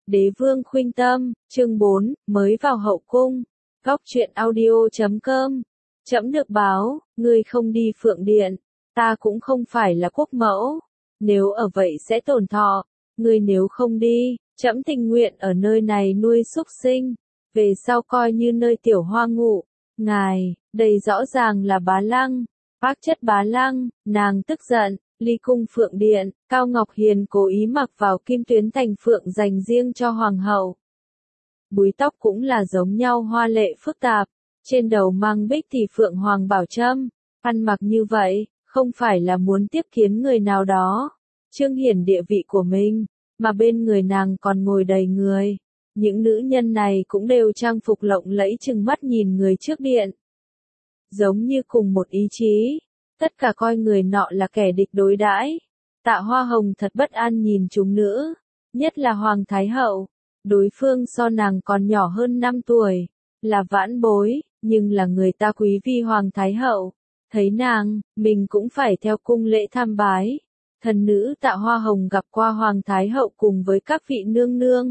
Đế vương khuynh tâm, chương 4, mới vào hậu cung. Góc truyện audio.com. Trẫm được báo, ngươi không đi Phượng Điện, ta cũng không phải là quốc mẫu. Nếu ở vậy sẽ tổn thọ, ngươi nếu không đi, trẫm tình nguyện ở nơi này nuôi súc sinh, về sau coi như nơi tiểu hoa ngụ. Ngài, đây rõ ràng là Bá Lăng, bác chất Bá Lăng, nàng tức giận. Ly cung Phượng Điện, Cao Ngọc Hiền cố ý mặc vào kim tuyến thành phượng dành riêng cho hoàng hậu. Búi tóc cũng là giống nhau hoa lệ phức tạp, trên đầu mang bích thì phượng hoàng bảo châm, ăn mặc như vậy, không phải là muốn tiếp kiến người nào đó, trương hiển địa vị của mình, mà bên người nàng còn ngồi đầy người. Những nữ nhân này cũng đều trang phục lộng lẫy chừng mắt nhìn người trước điện. Giống như cùng một ý chí. Tất cả coi người nọ là kẻ địch đối đãi. Tạ Hoa Hồng thật bất an nhìn chúng nữ, nhất là Hoàng Thái Hậu. Đối phương so nàng còn nhỏ hơn 5 tuổi, là vãn bối, nhưng là người ta quý vi Hoàng Thái Hậu. Thấy nàng, mình cũng phải theo cung lễ tham bái. Thần nữ Tạ Hoa Hồng gặp qua Hoàng Thái Hậu cùng với các vị nương nương.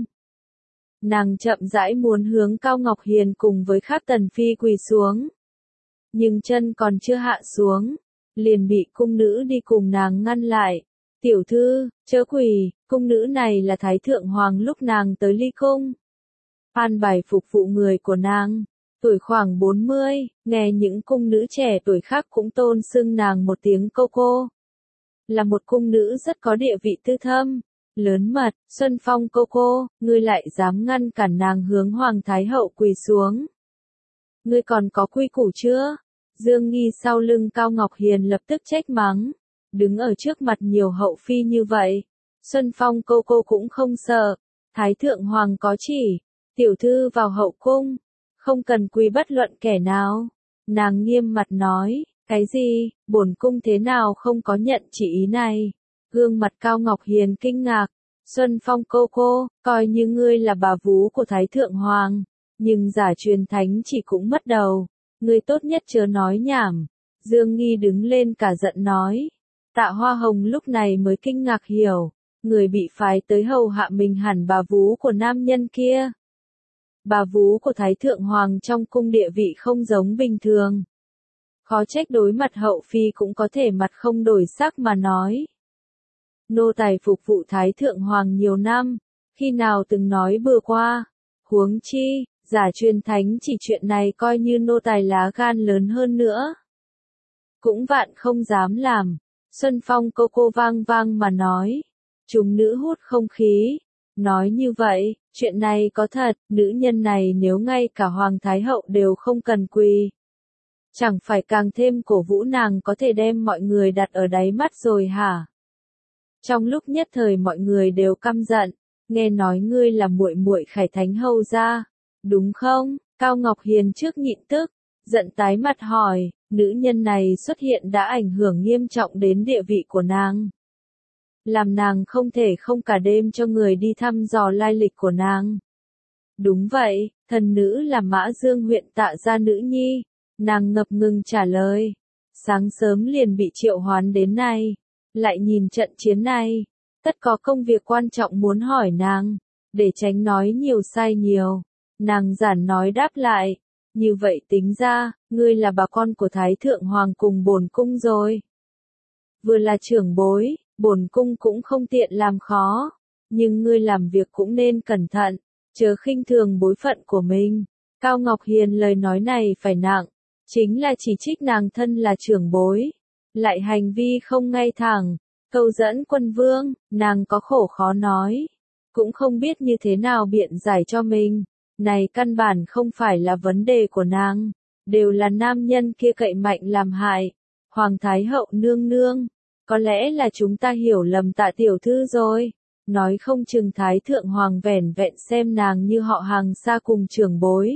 Nàng chậm rãi muốn hướng Cao Ngọc Hiền cùng với các tần phi quỳ xuống. Nhưng chân còn chưa hạ xuống, liền bị cung nữ đi cùng nàng ngăn lại. Tiểu thư, chớ quỳ, cung nữ này là Thái Thượng Hoàng lúc nàng tới Ly cung. An bài phục vụ người của nàng, tuổi khoảng 40, nghe những cung nữ trẻ tuổi khác cũng tôn xưng nàng một tiếng cô cô. Là một cung nữ rất có địa vị tư thâm, lớn mật, Xuân Phong cô cô, ngươi lại dám ngăn cản nàng hướng Hoàng Thái Hậu quỳ xuống. Ngươi còn có quy củ chưa? Dương Nghi sau lưng Cao Ngọc Hiền lập tức trách mắng, đứng ở trước mặt nhiều hậu phi như vậy, Xuân Phong cô cũng không sợ, Thái Thượng Hoàng có chỉ, tiểu thư vào hậu cung, không cần quy bất luận kẻ nào. Nàng nghiêm mặt nói, cái gì, bổn cung thế nào không có nhận chỉ ý này. Gương mặt Cao Ngọc Hiền kinh ngạc, Xuân Phong cô, coi như ngươi là bà vú của Thái Thượng Hoàng, nhưng giả truyền thánh chỉ cũng mất đầu. Ngươi tốt nhất chớ nói nhảm. Dương Nghi đứng lên cả giận nói. Tạ Hoa Hồng lúc này mới kinh ngạc hiểu, người bị phái tới hầu hạ mình hẳn bà vú của nam nhân kia. Bà vú của Thái Thượng Hoàng trong cung địa vị không giống bình thường. Khó trách đối mặt hậu phi cũng có thể mặt không đổi sắc mà nói. Nô tài phục vụ Thái Thượng Hoàng nhiều năm, khi nào từng nói bừa qua, huống chi. Giả truyền thánh chỉ chuyện này coi như nô tài lá gan lớn hơn nữa. Cũng vạn không dám làm. Xuân Phong cô vang vang mà nói. Chúng nữ hút không khí. Nói như vậy, chuyện này có thật, nữ nhân này nếu ngay cả Hoàng Thái Hậu đều không cần quỳ. Chẳng phải càng thêm cổ vũ nàng có thể đem mọi người đặt ở đáy mắt rồi hả? Trong lúc nhất thời mọi người đều căm giận, nghe nói ngươi là muội muội Khải Thánh hầu gia. Đúng không? Cao Ngọc Hiền trước nhịn tức, giận tái mặt hỏi, nữ nhân này xuất hiện đã ảnh hưởng nghiêm trọng đến địa vị của nàng. Làm nàng không thể không cả đêm cho người đi thăm dò lai lịch của nàng. Đúng vậy, thần nữ là Mã Dương huyện Tạ gia nữ nhi, nàng ngập ngừng trả lời. Sáng sớm liền bị triệu hoán đến này, lại nhìn trận chiến này, tất có công việc quan trọng muốn hỏi nàng, để tránh nói nhiều sai nhiều. Nàng giản nói đáp lại, như vậy tính ra, ngươi là bà con của Thái Thượng Hoàng cùng bổn cung rồi. Vừa là trưởng bối, bổn cung cũng không tiện làm khó, nhưng ngươi làm việc cũng nên cẩn thận, chớ khinh thường bối phận của mình. Cao Ngọc Hiền lời nói này phải nặng, chính là chỉ trích nàng thân là trưởng bối, lại hành vi không ngay thẳng, câu dẫn quân vương, nàng có khổ khó nói, cũng không biết như thế nào biện giải cho mình. Này căn bản không phải là vấn đề của nàng, đều là nam nhân kia cậy mạnh làm hại. Hoàng Thái Hậu nương nương, có lẽ là chúng ta hiểu lầm Tạ tiểu thư rồi, nói không chừng Thái Thượng Hoàng vẻn vẹn xem nàng như họ hàng xa cùng trưởng bối.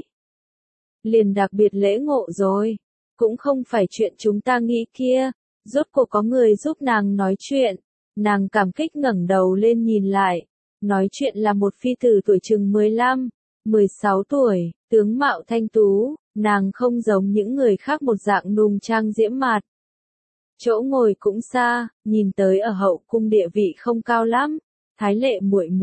Liền đặc biệt lễ ngộ rồi, cũng không phải chuyện chúng ta nghĩ kia, rốt cuộc có người giúp nàng nói chuyện, nàng cảm kích ngẩng đầu lên nhìn lại, nói chuyện là một phi tử tuổi chừng 15. 16 tuổi, tướng mạo thanh tú, nàng không giống những người khác một dạng nùng trang diễm mạt. Chỗ ngồi cũng xa, nhìn tới ở hậu cung địa vị không cao lắm, Thái lệ muội muội,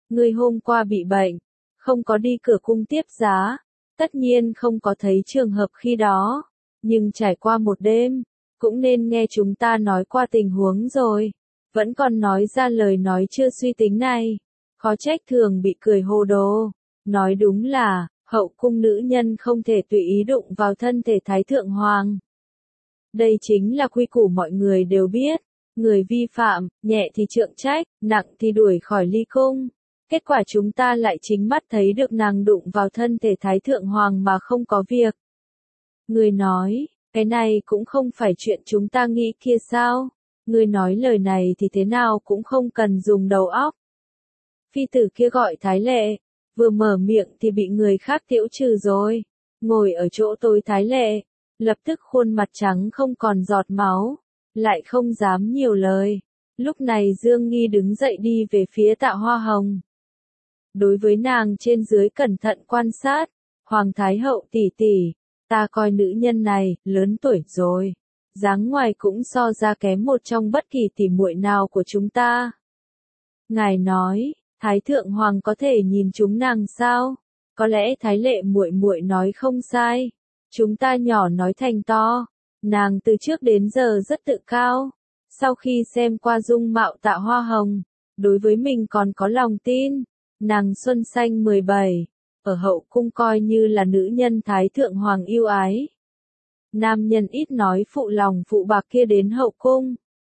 Ngươi hôm qua bị bệnh, không có đi cửa cung tiếp giá, tất nhiên không có thấy trường hợp khi đó, nhưng trải qua một đêm, cũng nên nghe chúng ta nói qua tình huống rồi, vẫn còn nói ra lời nói chưa suy tính này, khó trách thường bị cười hồ đồ, nói đúng là, hậu cung nữ nhân không thể tùy ý đụng vào thân thể Thái Thượng Hoàng. Đây chính là quy củ mọi người đều biết, người vi phạm, nhẹ thì trượng trách, nặng thì đuổi khỏi ly cung. Kết quả chúng ta lại chính mắt thấy được nàng đụng vào thân thể Thái Thượng Hoàng mà không có việc. Người nói, cái này cũng không phải chuyện chúng ta nghĩ kia sao? Người nói lời này thì thế nào cũng không cần dùng đầu óc. Phi tử kia gọi Thái Lệ, vừa mở miệng thì bị người khác tiễu trừ rồi. Ngồi ở chỗ tối Thái Lệ, lập tức khuôn mặt trắng không còn giọt máu, lại không dám nhiều lời. Lúc này Dương Nghi đứng dậy đi về phía Tạ Hoa Hồng. Đối với nàng trên dưới cẩn thận quan sát, Hoàng Thái Hậu tỷ tỷ, ta coi nữ nhân này, lớn tuổi rồi. Dáng ngoài cũng so ra kém một trong bất kỳ tỷ muội nào của chúng ta. Ngài nói, Thái Thượng Hoàng có thể nhìn chúng nàng sao? Có lẽ Thái Lệ muội muội nói không sai. Chúng ta nhỏ nói thành to. Nàng từ trước đến giờ rất tự cao. Sau khi xem qua dung mạo Tạ Hoa Hồng, đối với mình còn có lòng tin. Nàng xuân xanh 17, ở hậu cung coi như là nữ nhân Thái Thượng Hoàng yêu ái. Nam nhân ít nói phụ lòng phụ bạc kia đến hậu cung.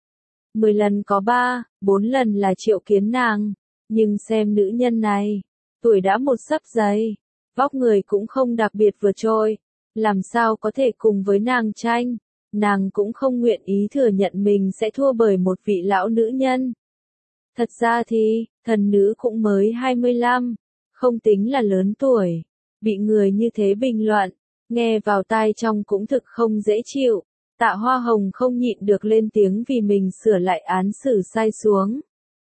10 lần có 3, 4 lần là triệu kiến nàng. Nhưng xem nữ nhân này, tuổi đã một xấp giấy, vóc người cũng không đặc biệt vượt trội, làm sao có thể cùng với nàng tranh, nàng cũng không nguyện ý thừa nhận mình sẽ thua bởi một vị lão nữ nhân. Thật ra thì, thần nữ cũng mới 25, không tính là lớn tuổi, bị người như thế bình luận, nghe vào tai trong cũng thực không dễ chịu. Tạ Hoa Hồng không nhịn được lên tiếng vì mình sửa lại án xử sai xuống.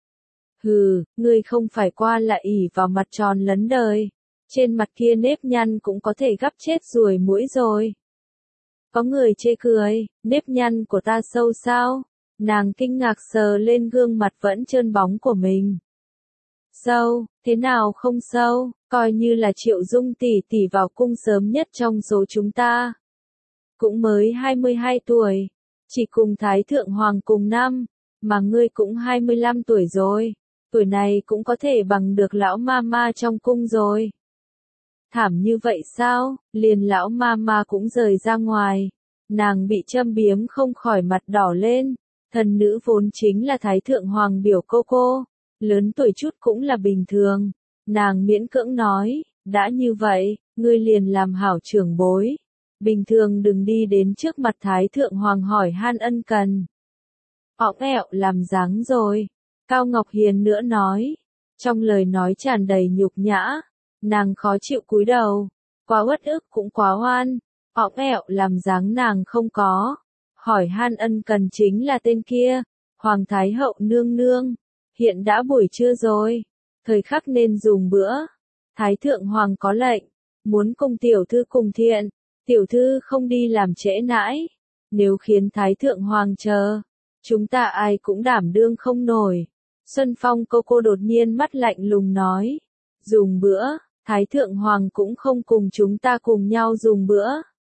Hừ, ngươi không phải qua lại ỉ vào mặt tròn lấn đời. Trên mặt kia nếp nhăn cũng có thể gắp chết ruồi muỗi rồi. Có người chê cười, nếp nhăn của ta sâu sao? Nàng kinh ngạc sờ lên gương mặt vẫn trơn bóng của mình. Sâu, thế nào không sâu, coi như là Triệu Dung tỷ tỷ vào cung sớm nhất trong số chúng ta. Cũng mới 22 tuổi, chỉ cùng Thái Thượng Hoàng cùng năm, mà ngươi cũng 25 tuổi rồi, tuổi này cũng có thể bằng được lão ma trong cung rồi. Thảm như vậy sao, liền lão ma cũng rời ra ngoài, nàng bị châm biếm không khỏi mặt đỏ lên, thần nữ vốn chính là Thái Thượng Hoàng biểu cô, lớn tuổi chút cũng là bình thường, nàng miễn cưỡng nói, đã như vậy, ngươi liền làm hảo trưởng bối. Bình thường đừng đi đến trước mặt Thái Thượng Hoàng hỏi han ân cần. Ỏng ẹo làm dáng rồi. Cao Ngọc Hiền nữa nói. Trong lời nói tràn đầy nhục nhã. Nàng khó chịu cúi đầu. Quá uất ức cũng quá oan. Ỏng ẹo làm dáng nàng không có. Hỏi han ân cần chính là tên kia. Hoàng Thái Hậu nương nương. Hiện đã buổi trưa rồi. Thời khắc nên dùng bữa. Thái Thượng Hoàng có lệnh. Muốn cùng tiểu thư cùng thiện. Tiểu thư không đi làm trễ nãi, nếu khiến Thái Thượng Hoàng chờ, chúng ta ai cũng đảm đương không nổi. Xuân Phong cô đột nhiên mắt lạnh lùng nói, dùng bữa, Thái Thượng Hoàng cũng không cùng chúng ta cùng nhau dùng bữa.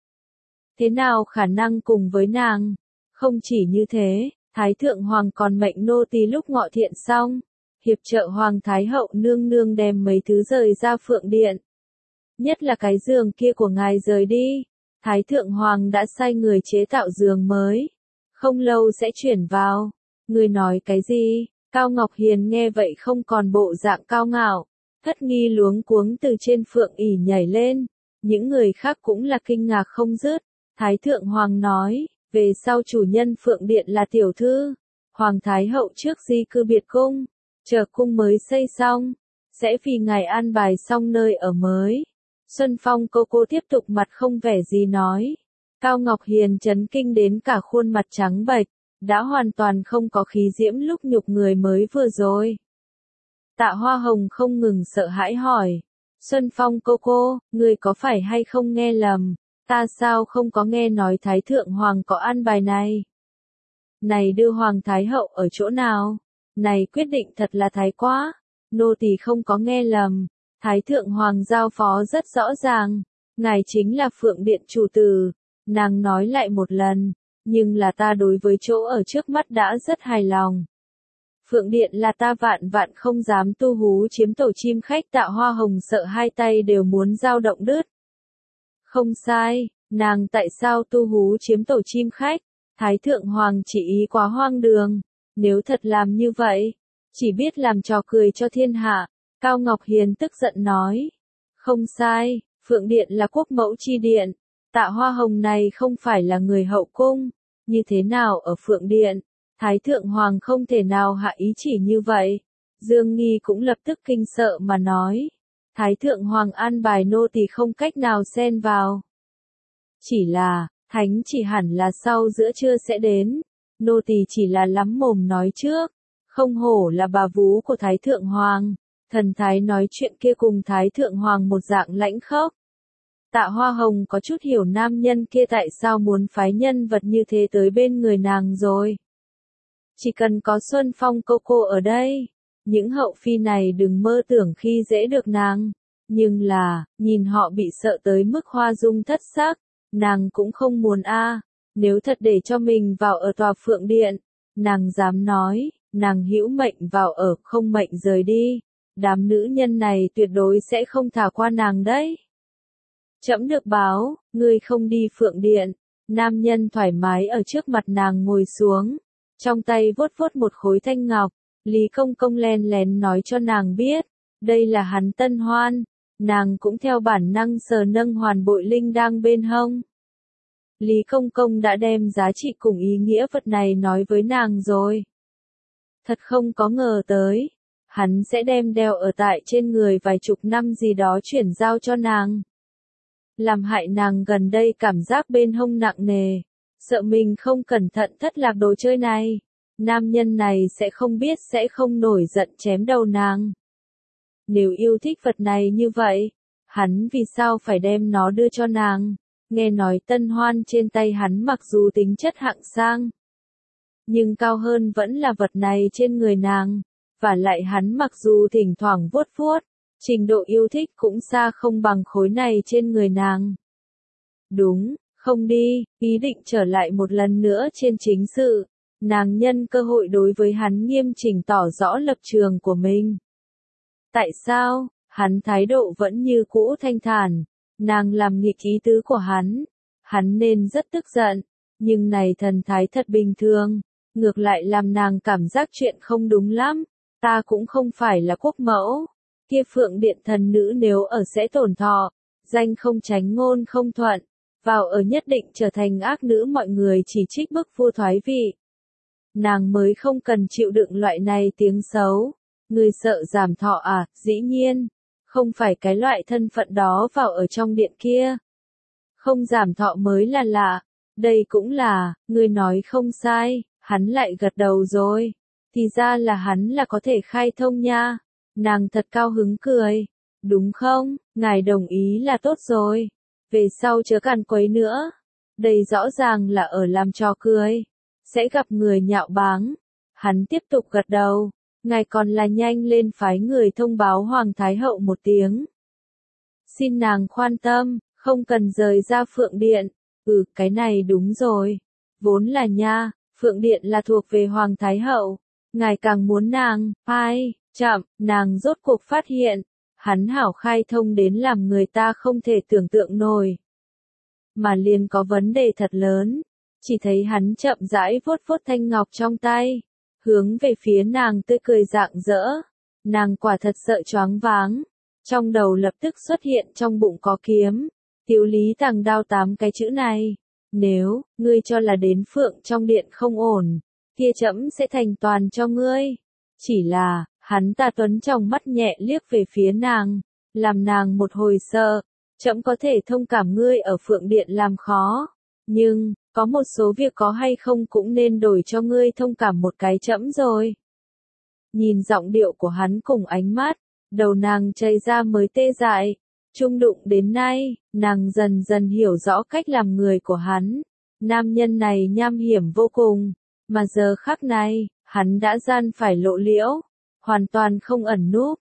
Thế nào khả năng cùng với nàng? Không chỉ như thế, Thái Thượng Hoàng còn mệnh nô tỳ lúc ngọ thiện xong, hiệp trợ Hoàng Thái Hậu nương nương đem mấy thứ rời ra Phượng Điện. Nhất là cái giường kia của ngài rời đi, Thái Thượng Hoàng đã sai người chế tạo giường mới, không lâu sẽ chuyển vào. Người nói cái gì? Cao Ngọc Hiền nghe vậy không còn bộ dạng cao ngạo, thất nghi luống cuống từ trên phượng ỷ nhảy lên, những người khác cũng là kinh ngạc không dứt. Thái Thượng Hoàng nói, về sau chủ nhân Phượng Điện là tiểu thư, Hoàng Thái Hậu trước di cư biệt cung, chờ cung mới xây xong, sẽ vì ngài an bài xong nơi ở mới. Xuân Phong cô tiếp tục mặt không vẻ gì nói. Cao Ngọc Hiền chấn kinh đến cả khuôn mặt trắng bệch, đã hoàn toàn không có khí diễm lúc nhục người mới vừa rồi. Tạ Hoa Hồng không ngừng sợ hãi hỏi. Xuân Phong cô, người có phải hay không nghe lầm? Ta sao không có nghe nói Thái Thượng Hoàng có an bài này? Này đưa Hoàng Thái Hậu ở chỗ nào? Này quyết định thật là thái quá. nô tỳ không có nghe lầm. Thái thượng hoàng giao phó rất rõ ràng, ngài chính là Phượng Điện chủ tử. Nàng nói lại một lần, nhưng là ta đối với chỗ ở trước mắt đã rất hài lòng. Phượng Điện là ta vạn vạn không dám tu hú chiếm tổ chim khách. Tạ Hoa Hồng sợ hai tay đều muốn dao động đứt. Không sai, nàng tại sao tu hú chiếm tổ chim khách? Thái thượng hoàng chỉ ý quá hoang đường. Nếu thật làm như vậy, chỉ biết làm trò cười cho thiên hạ. Cao Ngọc Hiền tức giận nói. Không sai, Phượng Điện là quốc mẫu chi điện. Tạ Hoa Hồng này không phải là người hậu cung. Như thế nào ở Phượng Điện? Thái thượng hoàng không thể nào hạ ý chỉ như vậy. Dương Nghi cũng lập tức kinh sợ mà nói. Thái thượng hoàng an bài nô tỳ không cách nào xen vào. Chỉ là, thánh chỉ hẳn là sau giữa trưa sẽ đến. Nô tỳ chỉ là lắm mồm nói trước. Không hổ là bà vú của Thái thượng hoàng. Thần thái nói chuyện kia cùng Thái thượng hoàng một dạng lãnh khốc. Tạ Hoa Hồng có chút hiểu nam nhân kia tại sao muốn phái nhân vật như thế tới bên người nàng rồi. Chỉ cần có Xuân Phong cô cô ở đây, những hậu phi này đừng mơ tưởng khi dễ được nàng. Nhưng là, nhìn họ bị sợ tới mức hoa dung thất sắc, nàng cũng không muốn a. Nếu thật để cho mình vào ở tòa Phượng Điện, nàng dám nói, nàng hữu mệnh vào ở không mệnh rời đi. Đám nữ nhân này tuyệt đối sẽ không thả qua nàng đấy. Trẫm được báo, ngươi không đi Phượng Điện. Nam nhân thoải mái ở trước mặt nàng ngồi xuống. Trong tay vuốt vuốt một khối thanh ngọc. Lý Công Công len lén nói cho nàng biết. Đây là hắn tân hoan. Nàng cũng theo bản năng sờ nâng hoàn bội linh đang bên hông. Lý Công Công đã đem giá trị cùng ý nghĩa vật này nói với nàng rồi. Thật không có ngờ tới. Hắn sẽ đem đeo ở tại trên người vài chục năm gì đó chuyển giao cho nàng. Làm hại nàng gần đây cảm giác bên hông nặng nề. Sợ mình không cẩn thận thất lạc đồ chơi này. Nam nhân này sẽ không biết sẽ không nổi giận chém đầu nàng. Nếu yêu thích vật này như vậy, hắn vì sao phải đem nó đưa cho nàng? Nghe nói tân hoan trên tay hắn mặc dù tính chất hạng sang, nhưng cao hơn vẫn là vật này trên người nàng. Và lại hắn mặc dù thỉnh thoảng vuốt vuốt, trình độ yêu thích cũng xa không bằng khối này trên người nàng. Đúng, không đi, ý định trở lại một lần nữa trên chính sự. Nàng nhân cơ hội đối với hắn nghiêm chỉnh tỏ rõ lập trường của mình. Tại sao? Hắn thái độ vẫn như cũ thanh thản. Nàng làm nghịch ý tứ của hắn. Hắn nên rất tức giận. Nhưng này thần thái thật bình thường. Ngược lại làm nàng cảm giác chuyện không đúng lắm. Ta cũng không phải là quốc mẫu. Kia Phượng Điện thần nữ nếu ở sẽ tổn thọ. Danh không tránh ngôn không thuận. Vào ở nhất định trở thành ác nữ, mọi người chỉ trích bức vua thoái vị. Nàng mới không cần chịu đựng loại này tiếng xấu. Người sợ giảm thọ à? Dĩ nhiên. Không phải cái loại thân phận đó vào ở trong điện kia. Không giảm thọ mới là lạ. Đây cũng là, người nói không sai. Hắn lại gật đầu rồi. Thì ra là hắn là có thể khai thông nha. Nàng thật cao hứng cười. Đúng không? Ngài đồng ý là tốt rồi. Về sau chớ càn quấy nữa. Đây rõ ràng là ở làm trò cười. Sẽ gặp người nhạo báng. Hắn tiếp tục gật đầu. Ngài còn là nhanh lên phái người thông báo Hoàng Thái Hậu một tiếng. Xin nàng khoan tâm, không cần rời ra Phượng Điện. Cái này đúng rồi. Vốn là nha, Phượng Điện là thuộc về Hoàng Thái Hậu. Ngài càng muốn nàng, chậm, nàng rốt cuộc phát hiện. Hắn hảo khai thông đến làm người ta không thể tưởng tượng nổi. Mà liền có vấn đề thật lớn. Chỉ thấy hắn chậm rãi vuốt vuốt thanh ngọc trong tay. Hướng về phía nàng tươi cười rạng rỡ. Nàng quả thật sợ choáng váng. Trong đầu lập tức xuất hiện trong bụng có kiếm. Tiếu lý tàng đao 8 cái chữ này. Nếu, ngươi cho là đến Phượng trong điện không ổn, kia trẫm sẽ thành toàn cho ngươi. Chỉ là, hắn ta tuấn trong mắt nhẹ liếc về phía nàng. Làm nàng một hồi sợ. Trẫm có thể thông cảm ngươi ở Phượng điện làm khó. Nhưng, có một số việc có hay không cũng nên đổi cho ngươi thông cảm một cái trẫm rồi. Nhìn giọng điệu của hắn cùng ánh mắt, đầu nàng chảy ra mới tê dại. Trung đụng đến nay, nàng dần dần hiểu rõ cách làm người của hắn. Nam nhân này nham hiểm vô cùng, mà giờ khắc này, hắn đã gian phải lộ liễu, hoàn toàn không ẩn núp.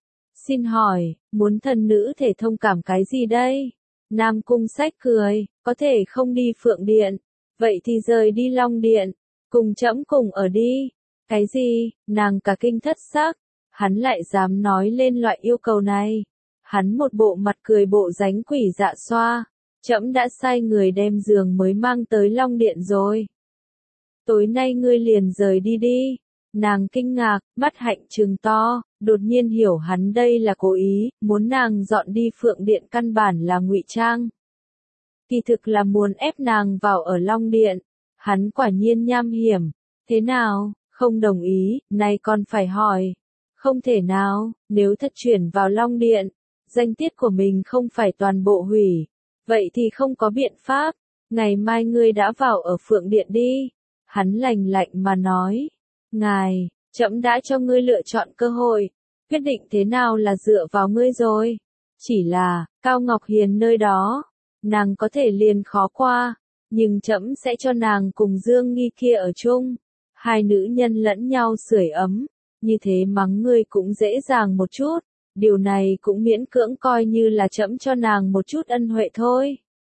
Xin hỏi, muốn thần nữ thể thông cảm cái gì đây? Nam Cung Sách cười, có thể không đi Phượng Điện, vậy thì rời đi Long Điện, cùng trẫm cùng ở đi. Cái gì? Nàng cả kinh thất sắc, hắn lại dám nói lên loại yêu cầu này. Hắn một bộ mặt cười bộ dáng quỷ dạ xoa, trẫm đã sai người đem giường mới mang tới Long Điện rồi. Tối nay ngươi liền rời đi đi. Nàng kinh ngạc, mắt hạnh trừng to, đột nhiên hiểu hắn đây là cố ý, muốn nàng dọn đi Phượng Điện căn bản là ngụy trang. Kỳ thực là muốn ép nàng vào ở Long Điện. Hắn quả nhiên nham hiểm. Thế nào, không đồng ý, nay còn phải hỏi. Không thể nào, nếu thật chuyển vào Long Điện, danh tiết của mình không phải toàn bộ hủy. Vậy thì không có biện pháp, ngày mai ngươi đã vào ở Phượng Điện đi. Hắn lạnh lạnh mà nói. Ngài, trẫm đã cho ngươi lựa chọn cơ hội, quyết định thế nào là dựa vào ngươi rồi. Chỉ là, Cao Ngọc Hiền nơi đó, nàng có thể liền khó qua, nhưng trẫm sẽ cho nàng cùng Dương Nghi kia ở chung. Hai nữ nhân lẫn nhau sưởi ấm, như thế mắng ngươi cũng dễ dàng một chút, điều này cũng miễn cưỡng coi như là trẫm cho nàng một chút ân huệ thôi.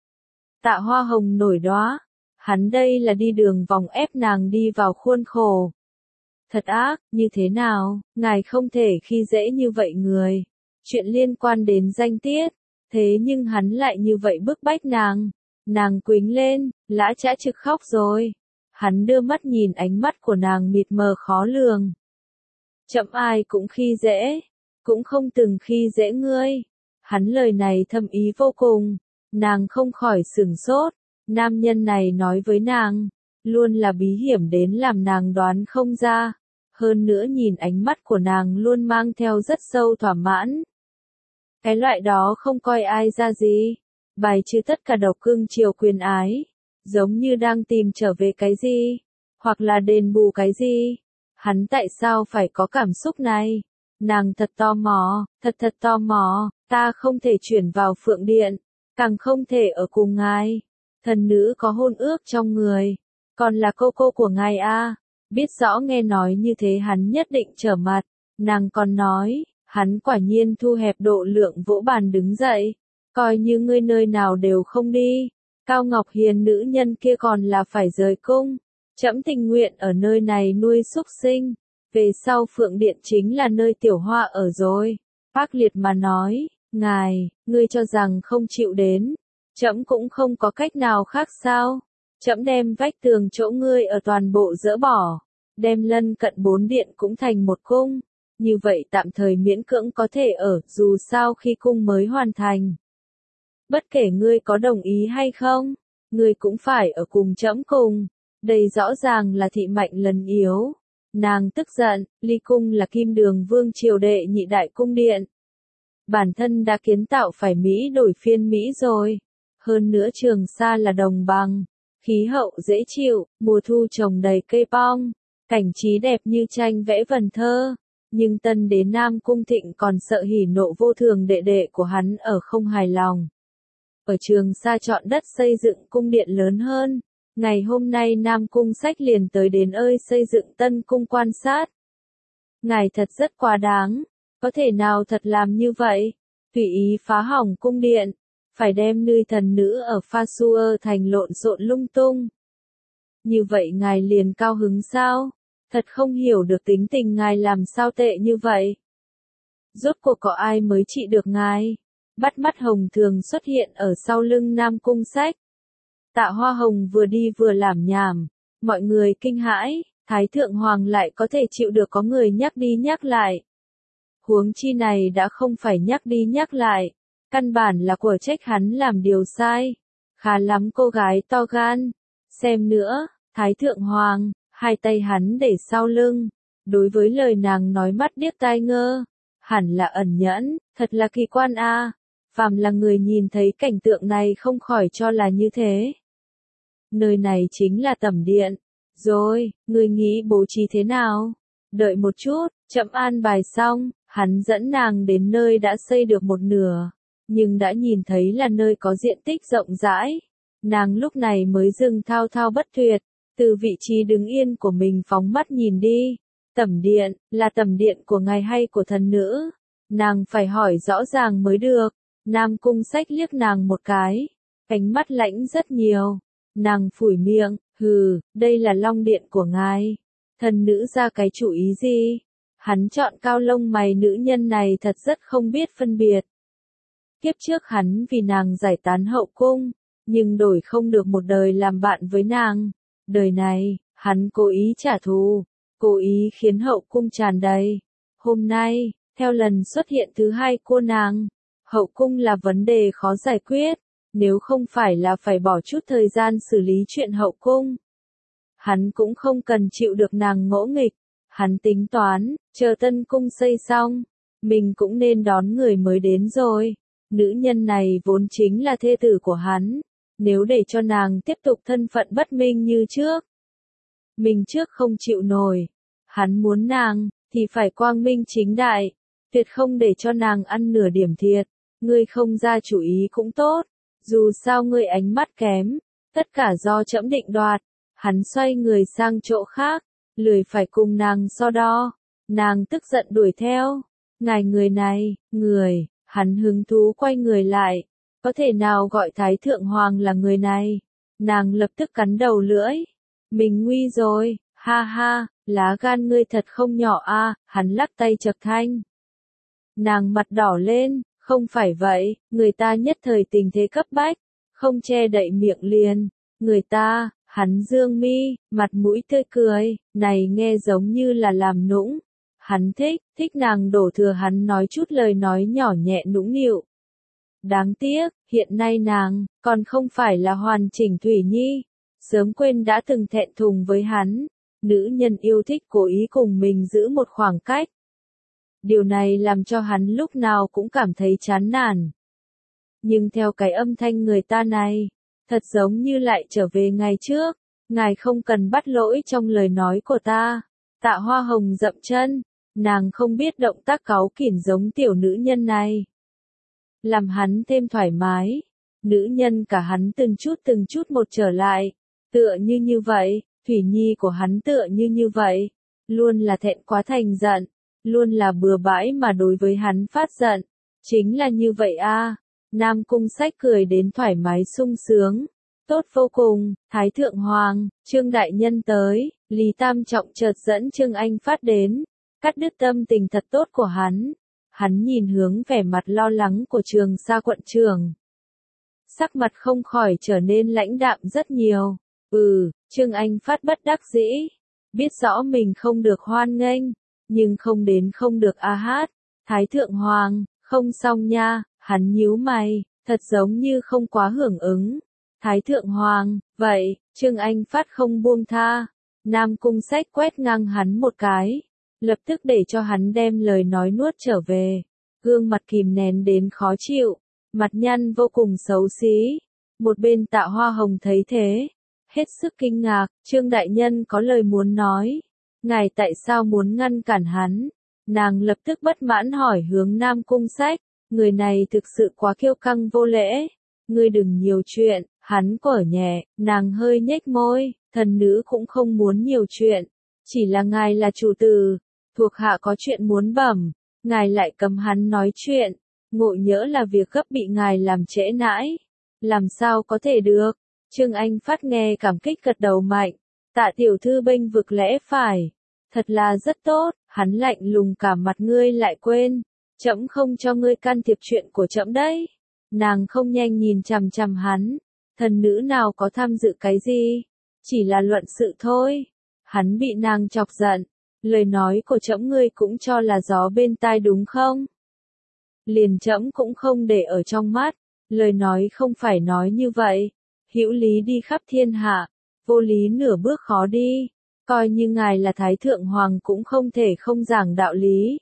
Tạ Hoa Hồng nổi đóa, hắn đây là đi đường vòng ép nàng đi vào khuôn khổ. Thật ác, như thế nào, ngài không thể khi dễ như vậy người. Chuyện liên quan đến danh tiết, thế nhưng hắn lại như vậy bức bách nàng. Nàng quýnh lên, lã chã trực khóc rồi. Hắn đưa mắt nhìn ánh mắt của nàng mịt mờ khó lường. Chậm ai cũng khi dễ, cũng không từng khi dễ ngươi. Hắn lời này thâm ý vô cùng, nàng không khỏi sửng sốt. Nam nhân này nói với nàng, luôn là bí hiểm đến làm nàng đoán không ra. Hơn nữa nhìn ánh mắt của nàng luôn mang theo rất sâu thỏa mãn. Cái loại đó không coi ai ra gì. Bài trừ tất cả độc cưng chiều quyền ái. Giống như đang tìm trở về cái gì. Hoặc là đền bù cái gì. Hắn tại sao phải có cảm xúc này? Nàng thật tò mò, thật tò mò. Ta không thể chuyển vào Phượng Điện. Càng không thể ở cùng ngài. Thần nữ có hôn ước trong người. Còn là cô của ngài a. Biết rõ nghe nói như thế hắn nhất định trở mặt. Nàng còn nói, hắn quả nhiên thu hẹp độ lượng vỗ bàn đứng dậy. Coi như ngươi nơi nào đều không đi. Cao Ngọc Hiền nữ nhân kia còn là phải rời cung. Trẫm tình nguyện ở nơi này nuôi súc sinh. Về sau Phượng Điện chính là nơi Tiểu Hoa ở rồi. Ác liệt mà nói, ngài, ngươi cho rằng không chịu đến. Trẫm cũng không có cách nào khác sao. Trẫm đem vách tường chỗ ngươi ở toàn bộ dỡ bỏ, đem lân cận 4 điện cũng thành một cung, như vậy tạm thời miễn cưỡng có thể ở, dù sao khi cung mới hoàn thành. Bất kể ngươi có đồng ý hay không, ngươi cũng phải ở cùng trẫm cùng, đây rõ ràng là thị mạnh lần yếu. Nàng tức giận, ly cung là Kim Đường Vương triều đệ nhị đại cung điện. Bản thân đã kiến tạo phải Mỹ đổi phiên Mỹ rồi, hơn nữa Trường Sa là đồng bằng. Khí hậu dễ chịu, mùa thu trồng đầy cây pong, cảnh trí đẹp như tranh vẽ vần thơ. Nhưng tân đế Nam Cung Thịnh còn sợ hỉ nộ vô thường đệ đệ của hắn ở không hài lòng. Ở Trường Sa chọn đất xây dựng cung điện lớn hơn. Ngày hôm nay Nam Cung Sách liền tới đến ơi xây dựng tân cung quan sát. Ngài thật rất quá đáng, có thể nào thật làm như vậy? Tùy ý phá hỏng cung điện. Phải đem nuôi thần nữ ở Pha Xua thành lộn xộn lung tung. Như vậy ngài liền cao hứng sao? Thật không hiểu được tính tình ngài làm sao tệ như vậy. Rốt cuộc có ai mới trị được ngài? Bắt mắt hồng thường xuất hiện ở sau lưng Nam Cung Sách. Tạ Hoa Hồng vừa đi vừa làm nhảm. Mọi người kinh hãi, Thái Thượng Hoàng lại có thể chịu được có người nhắc đi nhắc lại. Huống chi này đã không phải nhắc đi nhắc lại. Căn bản là của trách hắn làm điều sai. Khá lắm cô gái to gan. Xem nữa, Thái Thượng Hoàng, hai tay hắn để sau lưng. Đối với lời nàng nói mắt điếc tai ngơ. Hẳn là ẩn nhẫn, thật là kỳ quan a. Phàm là người nhìn thấy cảnh tượng này không khỏi cho là như thế. Nơi này chính là tẩm điện. Rồi, người nghĩ bố trí thế nào? Đợi một chút, chậm an bài xong, hắn dẫn nàng đến nơi đã xây được một nửa. Nhưng đã nhìn thấy là nơi có diện tích rộng rãi. Nàng lúc này mới dừng thao thao bất tuyệt, từ vị trí đứng yên của mình phóng mắt nhìn đi. Tẩm điện, là tẩm điện của ngài hay của thần nữ? Nàng phải hỏi rõ ràng mới được. Nam Cung Sách liếc nàng một cái, ánh mắt lãnh rất nhiều. Nàng phủi miệng, hừ, đây là long điện của ngài. Thần nữ ra cái chủ ý gì? Hắn chọn cao lông mày nữ nhân này thật rất không biết phân biệt. Kiếp trước hắn vì nàng giải tán hậu cung, nhưng đổi không được một đời làm bạn với nàng. Đời này, hắn cố ý trả thù, cố ý khiến hậu cung tràn đầy. Hôm nay, theo lần xuất hiện thứ hai cô nàng, hậu cung là vấn đề khó giải quyết, nếu không phải là phải bỏ chút thời gian xử lý chuyện hậu cung. Hắn cũng không cần chịu được nàng ngỗ nghịch, hắn tính toán, chờ tân cung xây xong, mình cũng nên đón người mới đến rồi. Nữ nhân này vốn chính là thê tử của hắn, nếu để cho nàng tiếp tục thân phận bất minh như trước. Mình trước không chịu nổi, hắn muốn nàng, thì phải quang minh chính đại, tuyệt không để cho nàng ăn nửa điểm thiệt. Ngươi không ra chủ ý cũng tốt, dù sao ngươi ánh mắt kém, tất cả do trẫm định đoạt. Hắn xoay người sang chỗ khác, lười phải cùng nàng so đo. Nàng tức giận đuổi theo. Ngài người này, người, hắn hứng thú quay người lại. Có thể nào gọi Thái Thượng Hoàng là người này? Nàng lập tức cắn đầu lưỡi. Mình nguy rồi, ha ha, lá gan ngươi thật không nhỏ a. Hắn lắc tay chậc thanh. Nàng mặt đỏ lên, không phải vậy, người ta nhất thời tình thế cấp bách, không che đậy miệng liền. Người ta, hắn dương mi, mặt mũi tươi cười, này nghe giống như là làm nũng. Hắn thích nàng đổ thừa hắn nói chút lời nói nhỏ nhẹ nũng nịu. Đáng tiếc, hiện nay nàng, còn không phải là hoàn chỉnh Thủy Nhi. Sớm quên đã từng thẹn thùng với hắn. Nữ nhân yêu thích cố ý cùng mình giữ một khoảng cách. Điều này làm cho hắn lúc nào cũng cảm thấy chán nản. Nhưng theo cái âm thanh người ta này, thật giống như lại trở về ngày trước. Ngài không cần bắt lỗi trong lời nói của ta. Tạ Hoa Hồng dậm chân, nàng không biết động tác cáu kỉnh giống tiểu nữ nhân này. Làm hắn thêm thoải mái. Nữ nhân cả hắn từng chút một trở lại. Tựa như vậy, Thủy Nhi của hắn tựa như vậy. Luôn là thẹn quá thành giận. Luôn là bừa bãi mà đối với hắn phát giận. Chính là như vậy a. Nam Cung Sách cười đến thoải mái sung sướng. Tốt vô cùng, Thái Thượng Hoàng, Trương Đại Nhân tới. Lý Tam Trọng chợt dẫn Trương Anh Phát đến. Cắt đứt tâm tình thật tốt của hắn. Hắn nhìn hướng vẻ mặt lo lắng của Trường Sa quận trưởng. Sắc mặt không khỏi trở nên lãnh đạm rất nhiều. Trương Anh Phát bất đắc dĩ. Biết rõ mình không được hoan nghênh. Nhưng không đến không được a hát. Thái Thượng Hoàng, không xong nha. Hắn nhíu mày, thật giống như không quá hưởng ứng. Thái Thượng Hoàng, vậy, Trương Anh Phát không buông tha. Nam Cung Sách quét ngang hắn một cái. Lập tức để cho hắn đem lời nói nuốt trở về. Gương mặt kìm nén đến khó chịu. Mặt nhăn vô cùng xấu xí. Một bên Tạ Hoa Hồng thấy thế. Hết sức kinh ngạc, Trương Đại Nhân có lời muốn nói. Ngài tại sao muốn ngăn cản hắn? Nàng lập tức bất mãn hỏi hướng Nam Cung Sách. Người này thực sự quá kiêu căng vô lễ. Ngươi đừng nhiều chuyện, hắn quở nhẹ, nàng hơi nhếch môi, thần nữ cũng không muốn nhiều chuyện. Chỉ là ngài là chủ tử, thuộc hạ có chuyện muốn bẩm, ngài lại cấm hắn nói chuyện. Ngộ nhỡ là việc gấp bị ngài làm trễ nãi. Làm sao có thể được? Trương Anh Phát nghe cảm kích gật đầu mạnh. Tạ tiểu thư bênh vực lẽ phải. Thật là rất tốt, hắn lạnh lùng cả mặt ngươi lại quên. Trẫm không cho ngươi can thiệp chuyện của trẫm đấy. Nàng không nhanh nhìn chằm chằm hắn. Thần nữ nào có tham dự cái gì? Chỉ là luận sự thôi. Hắn bị nàng chọc giận. Lời nói của trẫm ngươi cũng cho là gió bên tai đúng không? Liền trẫm cũng không để ở trong mắt. Lời nói không phải nói như vậy. Hữu lý đi khắp thiên hạ. Vô lý nửa bước khó đi. Coi như ngài là Thái Thượng Hoàng cũng không thể không giảng đạo lý.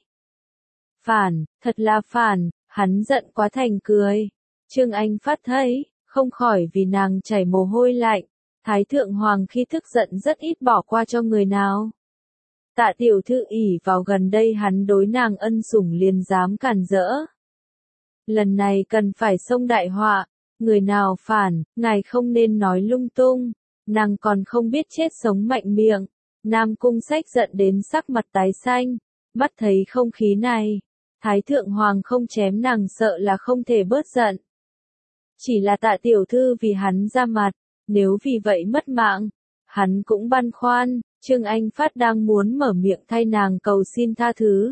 Phản, thật là phản, hắn giận quá thành cười. Trương Anh Phát thấy, không khỏi vì nàng chảy mồ hôi lạnh. Thái Thượng Hoàng khi tức giận rất ít bỏ qua cho người nào. Tạ tiểu thư ỷ vào gần đây hắn đối nàng ân sủng liền dám cản rỡ. Lần này cần phải xông đại họa. Người nào phản, ngài không nên nói lung tung. Nàng còn không biết chết sống mạnh miệng. Nam Cung Sách giận đến sắc mặt tái xanh. Mắt thấy không khí này. Thái thượng hoàng không chém nàng sợ là không thể bớt giận. Chỉ là Tạ tiểu thư vì hắn ra mặt, nếu vì vậy mất mạng, hắn cũng băn khoăn. Trương Anh Phát đang muốn mở miệng thay nàng cầu xin tha thứ.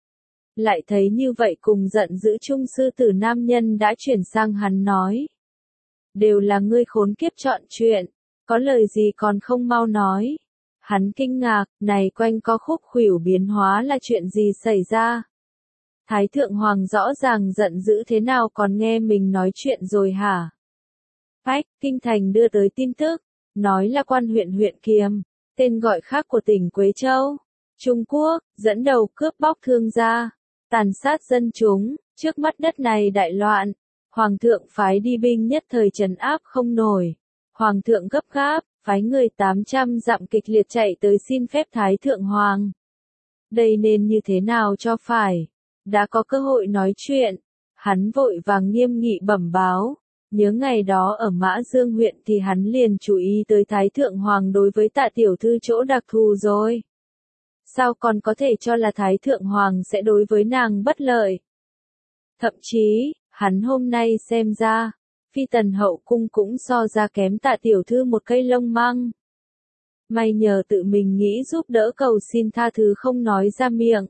Lại thấy như vậy cùng giận dữ trung sư tử nam nhân đã chuyển sang hắn nói. Đều là ngươi khốn kiếp chọn chuyện, có lời gì còn không mau nói. Hắn kinh ngạc, này quanh co khúc khuỷu biến hóa là chuyện gì xảy ra? Thái thượng hoàng rõ ràng giận dữ thế nào còn nghe mình nói chuyện rồi hả? Phách, kinh thành đưa tới tin tức, nói là quan huyện huyện Kiềm, tên gọi khác của tỉnh Quế Châu, Trung Quốc, dẫn đầu cướp bóc thương gia, tàn sát dân chúng, trước mắt đất này đại loạn. Hoàng thượng phái đi binh nhất thời trấn áp không nổi. Hoàng thượng gấp gáp, phái người 800 dặm kịch liệt chạy tới xin phép Thái thượng hoàng. Đây nên như thế nào cho phải? Đã có cơ hội nói chuyện. Hắn vội vàng nghiêm nghị bẩm báo. Nhớ ngày đó ở Mã Dương huyện thì hắn liền chú ý tới Thái thượng hoàng đối với Tạ tiểu thư chỗ đặc thù rồi. Sao còn có thể cho là Thái thượng hoàng sẽ đối với nàng bất lợi? Thậm chí, hắn hôm nay xem ra, phi tần hậu cung cũng so ra kém Tạ tiểu thư một cây lông măng. May nhờ tự mình nghĩ giúp đỡ cầu xin tha thứ không nói ra miệng.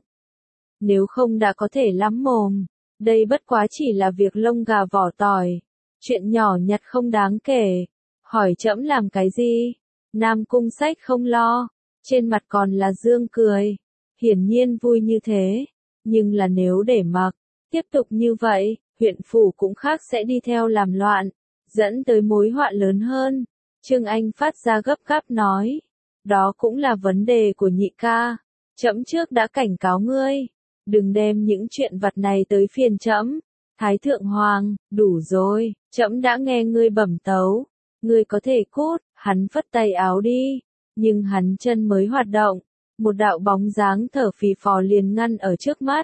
Nếu không đã có thể lắm mồm, đây bất quá chỉ là việc lông gà vỏ tỏi. Chuyện nhỏ nhặt không đáng kể. Hỏi trẫm làm cái gì? Nam cung Sách không lo, trên mặt còn là dương cười. Hiển nhiên vui như thế, nhưng là nếu để mặc, tiếp tục như vậy, huyện phủ cũng khác sẽ đi theo làm loạn, dẫn tới mối họa lớn hơn. Trương Anh Phát ra gấp gáp nói, đó cũng là vấn đề của nhị ca. Trẫm trước đã cảnh cáo ngươi, đừng đem những chuyện vặt này tới phiền trẫm. Thái thượng hoàng, đủ rồi, trẫm đã nghe ngươi bẩm tấu, ngươi có thể cút. Hắn phất tay áo đi, nhưng hắn chân mới hoạt động, một đạo bóng dáng thở phì phò liền ngăn ở trước mắt.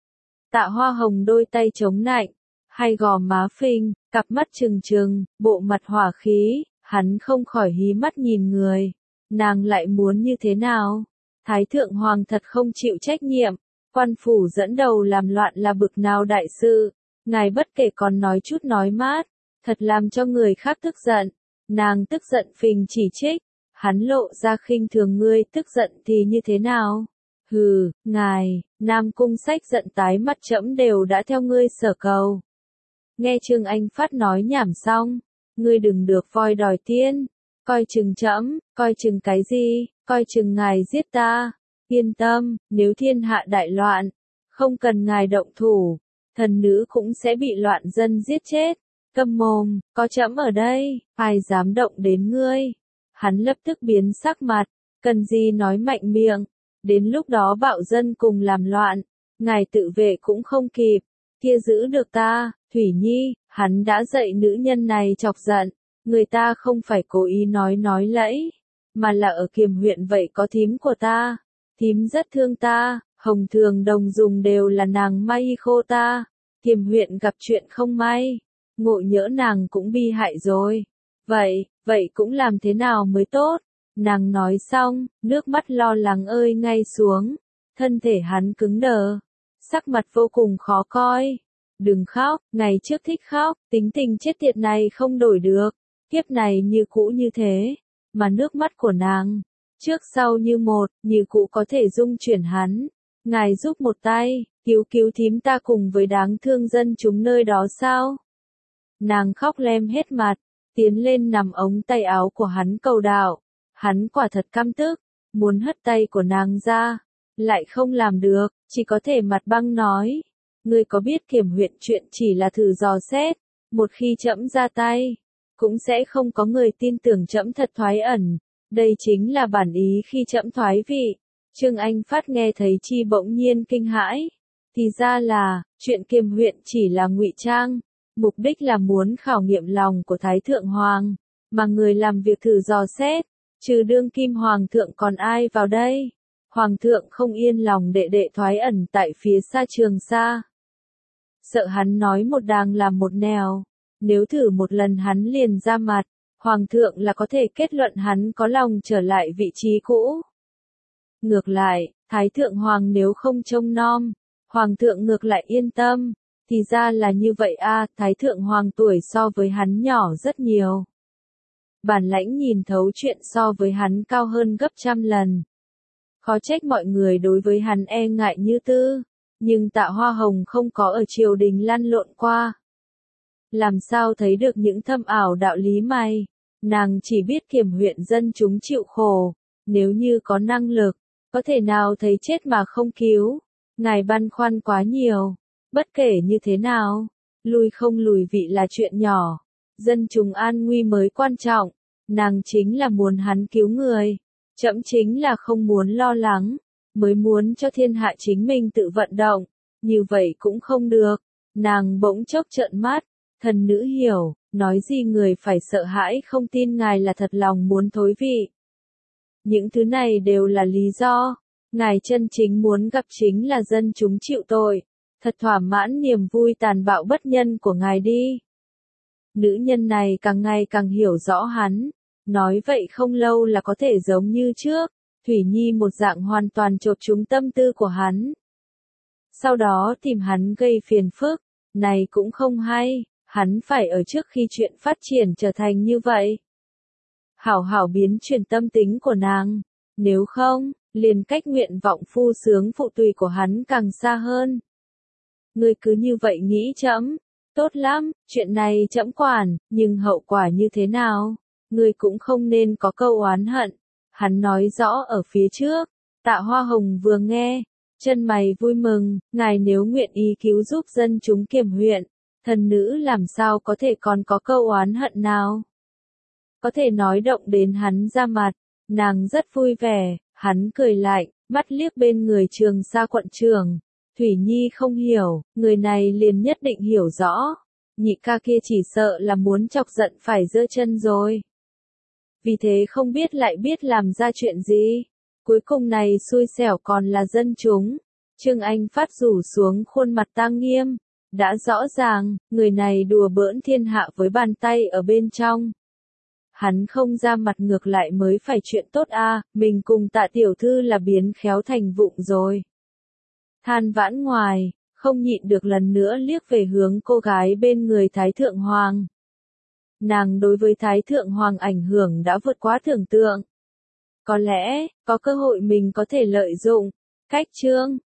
Tạ Hoa Hồng đôi tay chống nạnh, hai gò má phình, cặp mắt trừng trừng, bộ mặt hỏa khí, hắn không khỏi hí mắt nhìn người. Nàng lại muốn như thế nào? Thái thượng hoàng thật không chịu trách nhiệm, quan phủ dẫn đầu làm loạn là bực nào đại sự, ngài bất kể còn nói chút nói mát, thật làm cho người khác tức giận. Nàng tức giận phình chỉ trích, hắn lộ ra khinh thường ngươi tức giận thì như thế nào? Hừ, ngài, Nam cung Sách giận tái mắt trẫm đều đã theo ngươi sở cầu. Nghe Trương Anh Phát nói nhảm xong, ngươi đừng được voi đòi tiên, coi chừng trẫm, coi chừng cái gì, coi chừng ngài giết ta. Yên tâm, nếu thiên hạ đại loạn, không cần ngài động thủ, thần nữ cũng sẽ bị loạn dân giết chết. Câm mồm, có trẫm ở đây, ai dám động đến ngươi. Hắn lập tức biến sắc mặt, cần gì nói mạnh miệng, đến lúc đó bạo dân cùng làm loạn, ngài tự vệ cũng không kịp, kia giữ được ta. Thủy Nhi, hắn đã dạy nữ nhân này chọc giận, người ta không phải cố ý nói lẫy, mà là ở Kiềm huyện vậy có thím của ta, thím rất thương ta, Hồng Thường Đồng dùng đều là nàng may khô ta, Kiềm huyện gặp chuyện không may, ngộ nhỡ nàng cũng bi hại rồi. Vậy cũng làm thế nào mới tốt? Nàng nói xong, nước mắt lo lắng ơi ngay xuống, thân thể hắn cứng đờ, sắc mặt vô cùng khó coi. Đừng khóc, ngày trước thích khóc, tính tình chết tiệt này không đổi được, kiếp này như cũ như thế, mà nước mắt của nàng, trước sau như một, như cũ có thể dung chuyển hắn. Ngài giúp một tay, cứu thím ta cùng với đáng thương dân chúng nơi đó sao? Nàng khóc lem hết mặt, tiến lên nằm ống tay áo của hắn cầu đạo. Hắn quả thật căm tức, muốn hất tay của nàng ra, lại không làm được, chỉ có thể mặt băng nói. Ngươi có biết Kiềm huyện chuyện chỉ là thử dò xét, một khi trẫm ra tay, cũng sẽ không có người tin tưởng trẫm thật thoái ẩn. Đây chính là bản ý khi trẫm thoái vị. Trương Anh Phát nghe thấy chi bỗng nhiên kinh hãi. Thì ra là, chuyện Kiềm huyện chỉ là ngụy trang, mục đích là muốn khảo nghiệm lòng của Thái thượng hoàng, mà người làm việc thử dò xét, trừ đương kim hoàng thượng còn ai vào đây? Hoàng thượng không yên lòng đệ đệ thoái ẩn tại phía xa Trường Sa. Sợ hắn nói một đàng làm một nẻo, nếu thử một lần hắn liền ra mặt, hoàng thượng là có thể kết luận hắn có lòng trở lại vị trí cũ. Ngược lại, Thái thượng hoàng nếu không trông nom, Hoàng thượng ngược lại yên tâm, thì ra là như vậy a, Thái thượng hoàng tuổi so với hắn nhỏ rất nhiều. Bản lãnh nhìn thấu chuyện so với hắn cao hơn gấp trăm lần. Khó trách mọi người đối với hắn e ngại như tư, nhưng Tạ Hoa Hồng không có ở triều đình lăn lộn qua. Làm sao thấy được những thâm ảo đạo lý mày, nàng chỉ biết kiểm huyện dân chúng chịu khổ, nếu như có năng lực, có thể nào thấy chết mà không cứu, ngài băn khoăn quá nhiều, bất kể như thế nào, lùi không lùi vị là chuyện nhỏ, dân chúng an nguy mới quan trọng, nàng chính là muốn hắn cứu người, trẫm chính là không muốn lo lắng, mới muốn cho thiên hạ chính mình tự vận động, như vậy cũng không được, nàng bỗng chốc trợn mắt, thần nữ hiểu, nói gì người phải sợ hãi không tin ngài là thật lòng muốn thối vị. Những thứ này đều là lý do, ngài chân chính muốn gặp chính là dân chúng chịu tội, thật thỏa mãn niềm vui tàn bạo bất nhân của ngài đi. Nữ nhân này càng ngày càng hiểu rõ hắn, nói vậy không lâu là có thể giống như trước, Thủy Nhi một dạng hoàn toàn chộp trúng tâm tư của hắn. Sau đó tìm hắn gây phiền phức, này cũng không hay, hắn phải ở trước khi chuyện phát triển trở thành như vậy. Hảo hảo biến chuyển tâm tính của nàng, nếu không, liền cách nguyện vọng phu sướng phụ tùy của hắn càng xa hơn. Ngươi cứ như vậy nghĩ trẫm, tốt lắm, chuyện này trẫm quản, nhưng hậu quả như thế nào, ngươi cũng không nên có câu oán hận. Hắn nói rõ ở phía trước, Tạ Hoa Hồng vừa nghe, chân mày vui mừng, ngài nếu nguyện ý cứu giúp dân chúng Kiểm huyện, thần nữ làm sao có thể còn có câu oán hận nào. Có thể nói động đến hắn ra mặt, nàng rất vui vẻ, hắn cười lạnh, mắt liếc bên người Trường Sa quận trưởng. Thủy Nhi không hiểu, người này liền nhất định hiểu rõ. Nhị ca kia chỉ sợ là muốn chọc giận phải giơ chân rồi. Vì thế không biết lại biết làm ra chuyện gì. Cuối cùng này xui xẻo còn là dân chúng. Trương Anh Phát rủ xuống khuôn mặt tang nghiêm. Đã rõ ràng, người này đùa bỡn thiên hạ với bàn tay ở bên trong. Hắn không ra mặt ngược lại mới phải chuyện tốt a, mình cùng Tạ tiểu thư là biến khéo thành vụng rồi. Than vãn ngoài, không nhịn được lần nữa liếc về hướng cô gái bên người Thái Thượng Hoàng. Nàng đối với Thái Thượng Hoàng ảnh hưởng đã vượt quá tưởng tượng. Có lẽ, có cơ hội mình có thể lợi dụng. Cách chương